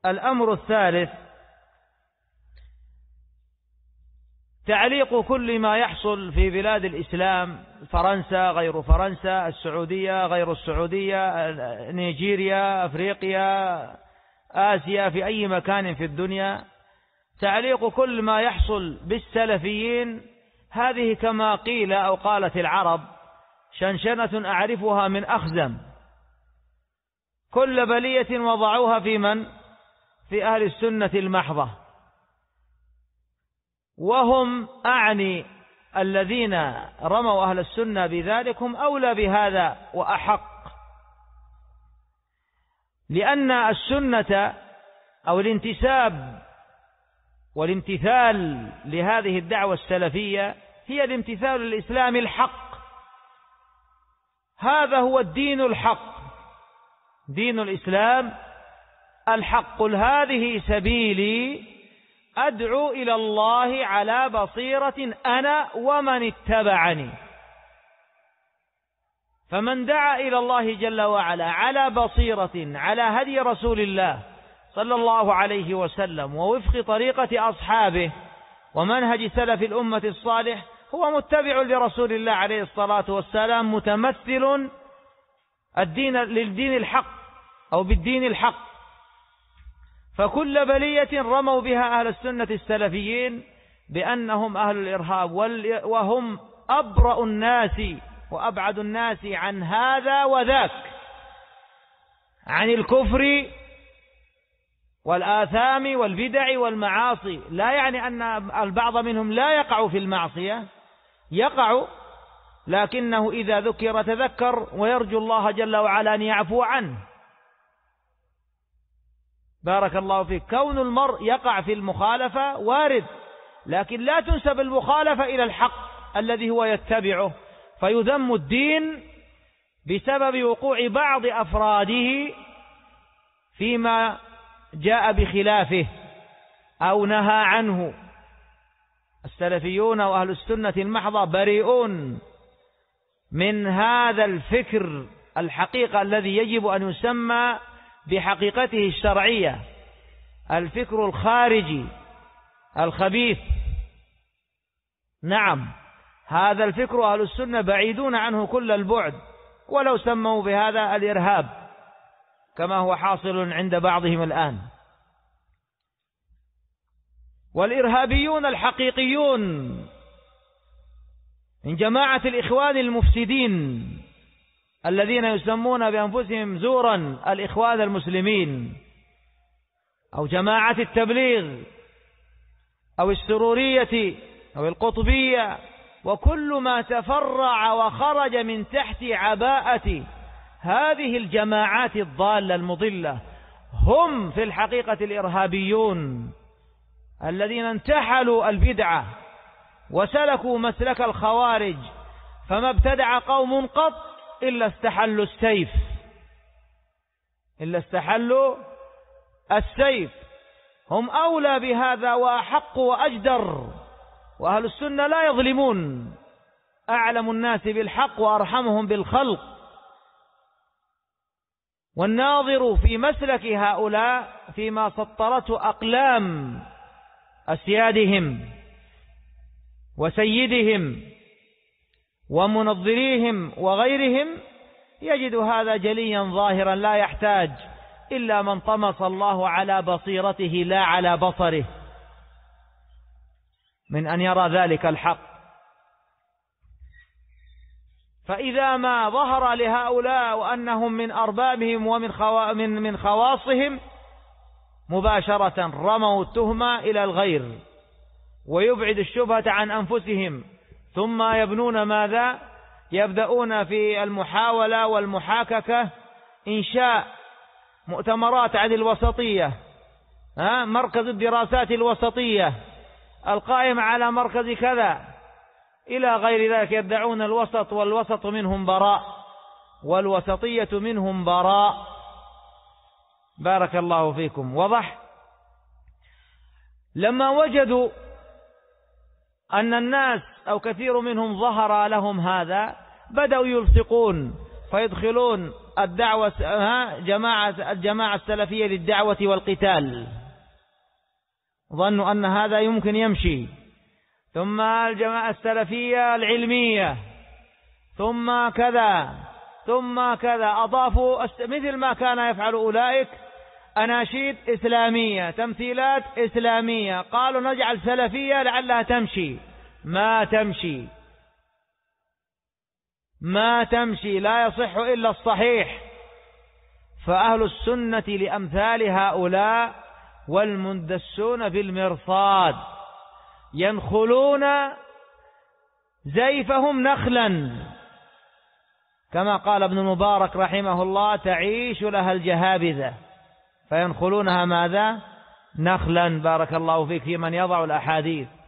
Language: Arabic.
الأمر الثالث تعليق كل ما يحصل في بلاد الإسلام، فرنسا غير فرنسا، السعودية غير السعودية، نيجيريا، أفريقيا، آسيا، في أي مكان في الدنيا، تعليق كل ما يحصل بالسلفيين هذه كما قيل أو قالت العرب شنشنة أعرفها من أخزم، كل بلية وضعوها في من؟ في أهل السنة المحضة، وهم أعني الذين رموا أهل السنة بذلك هم أولى بهذا وأحق، لأن السنة أو الانتساب والامتثال لهذه الدعوة السلفية هي الامتثال للإسلام الحق، هذا هو الدين الحق، دين الإسلام الحق. قل هذه سبيلي أدعو إلى الله على بصيرة أنا ومن اتبعني، فمن دعا إلى الله جل وعلا على بصيرة على هدي رسول الله صلى الله عليه وسلم ووفق طريقة أصحابه ومنهج سلف الأمة الصالح هو متبع لرسول الله عليه الصلاة والسلام، متمثل للدين الحق أو بالدين الحق. فكل بلية رموا بها أهل السنة السلفيين بأنهم أهل الإرهاب، وهم أبرأ الناس وأبعد الناس عن هذا وذاك، عن الكفر والآثام والبدع والمعاصي. لا يعني أن البعض منهم لا يقع في المعصية، يقع، لكنه إذا ذكر تذكر ويرجو الله جل وعلا أن يعفو عنه. بارك الله فيك. كون المرء يقع في المخالفة وارد، لكن لا تنسب المخالفة إلى الحق الذي هو يتبعه، فيذم الدين بسبب وقوع بعض أفراده فيما جاء بخلافه أو نهى عنه. السلفيون وأهل السنة المحضة بريئون من هذا الفكر الحقيقة الذي يجب أن يسمى بحقيقته الشرعية، الفكر الخارجي الخبيث. نعم، هذا الفكر أهل السنة بعيدون عنه كل البعد، ولو سموا بهذا الإرهاب كما هو حاصل عند بعضهم الآن. والإرهابيون الحقيقيون من جماعة الإخوان المفسدين الذين يسمون بأنفسهم زورا الإخوان المسلمين، أو جماعة التبليغ، أو السرورية، أو القطبية، وكل ما تفرع وخرج من تحت عباءة هذه الجماعات الضالة المضلة، هم في الحقيقة الإرهابيون الذين انتحلوا البدعة وسلكوا مسلك الخوارج، فما ابتدع قوم قط إلا استحلوا السيف، إلا استحلوا السيف. هم أولى بهذا وأحق وأجدر، وأهل السنة لا يظلمون، أعلم الناس بالحق وأرحمهم بالخلق. والناظر في مسلك هؤلاء فيما سطرته أقلام أسيادهم وسيدهم ومنظريهم وغيرهم يجد هذا جليا ظاهرا، لا يحتاج إلا من طمس الله على بصيرته لا على بصره من أن يرى ذلك الحق. فإذا ما ظهر لهؤلاء وأنهم من أربابهم ومن خواصهم مباشرة رموا التهمة إلى الغير ويبعد الشبهة عن أنفسهم، ثم يبنون ماذا؟ يبدأون في المحاولة والمحاككة إنشاء مؤتمرات عن الوسطية، مركز الدراسات الوسطية القائم على مركز كذا إلى غير ذلك، يدعون الوسط والوسط منهم براء والوسطية منهم براء. بارك الله فيكم. وضح. لما وجدوا أن الناس أو كثير منهم ظهر لهم هذا بدأوا يلصقون، فيدخلون الجماعة السلفية للدعوة والقتال، ظنوا أن هذا يمكن يمشي. ثم الجماعة السلفية العلمية، ثم كذا ثم كذا، أضافوا مثل ما كان يفعل أولئك أناشيد إسلامية، تمثيلات إسلامية، قالوا نجعل سلفية لعلها تمشي. ما تمشي، ما تمشي، لا يصح إلا الصحيح. فأهل السنة لأمثال هؤلاء والمندسون بالمرصاد ينخلون زيفهم نخلا، كما قال ابن المبارك رحمه الله: تعيش لها الجهابذة، فينخلونها ماذا؟ نخلا. بارك الله فيك في من يضع الأحاديث.